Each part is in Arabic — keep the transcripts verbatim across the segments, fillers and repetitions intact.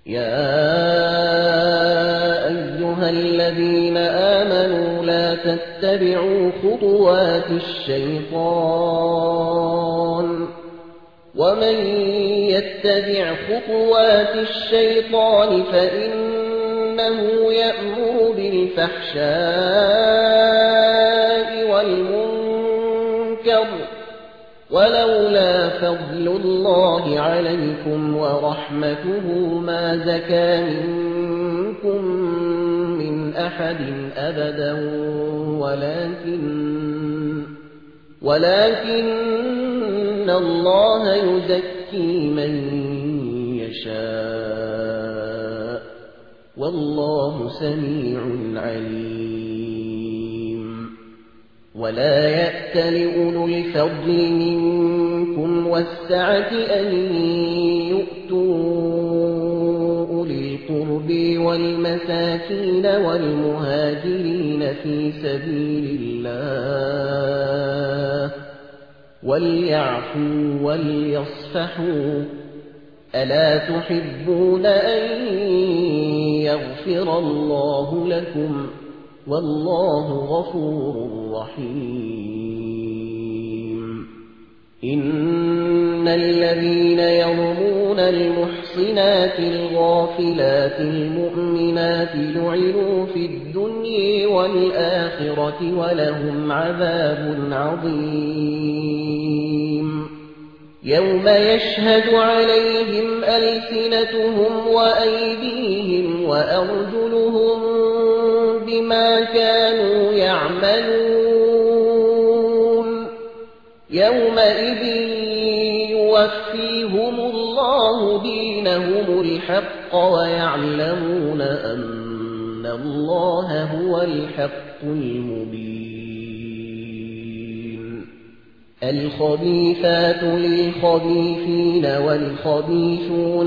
يا أيها الذين آمنوا لا تتبعوا خطوات الشيطان ومن يتبع خطوات الشيطان فإنه يأمر بالفحشاء والمنكر ولولا فضل الله عليكم ورحمته ما زكى منكم من أحد أبدا ولكن ولكن الله يزكي من يشاء والله سميع عليم. ولا يأتل أولو الفضل منكم والسعة أن يؤتوا أولي القرب والمساكين والمهاجرين في سبيل الله وليعفوا وليصفحوا ألا تحبون أن يغفر الله لكم والله غفور رحيم. إن الذين يرمون المحصنات الغافلات المؤمنات لعنوا في الدنيا والآخرة ولهم عذاب عظيم. يوم يشهد عليهم ألسنتهم وأيديهم وأرجلهم بما كانوا يعملون يومئذ يوفيهم الله دينهم الحق ويعلمون أن الله هو الحق المبين. الخبيثات للخبيثين والخبيثون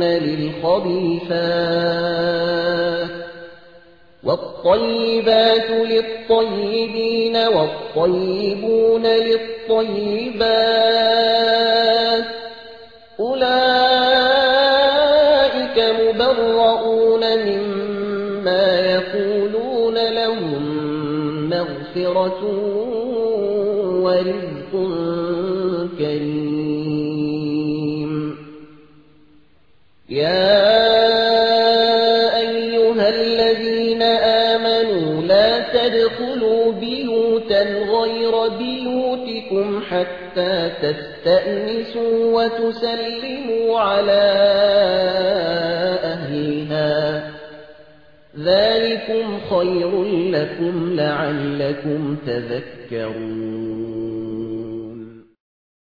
للخبيثات والطيبات للطيبين والطيبون للطيبات أولئك مبرؤون مما يقولون لهم مغفرة ورزق كريم. يا تدخلوا بيوتا غير بيوتكم حتى تستأنسوا وتسلموا على أهلها ذلكم خير لكم لعلكم تذكرون.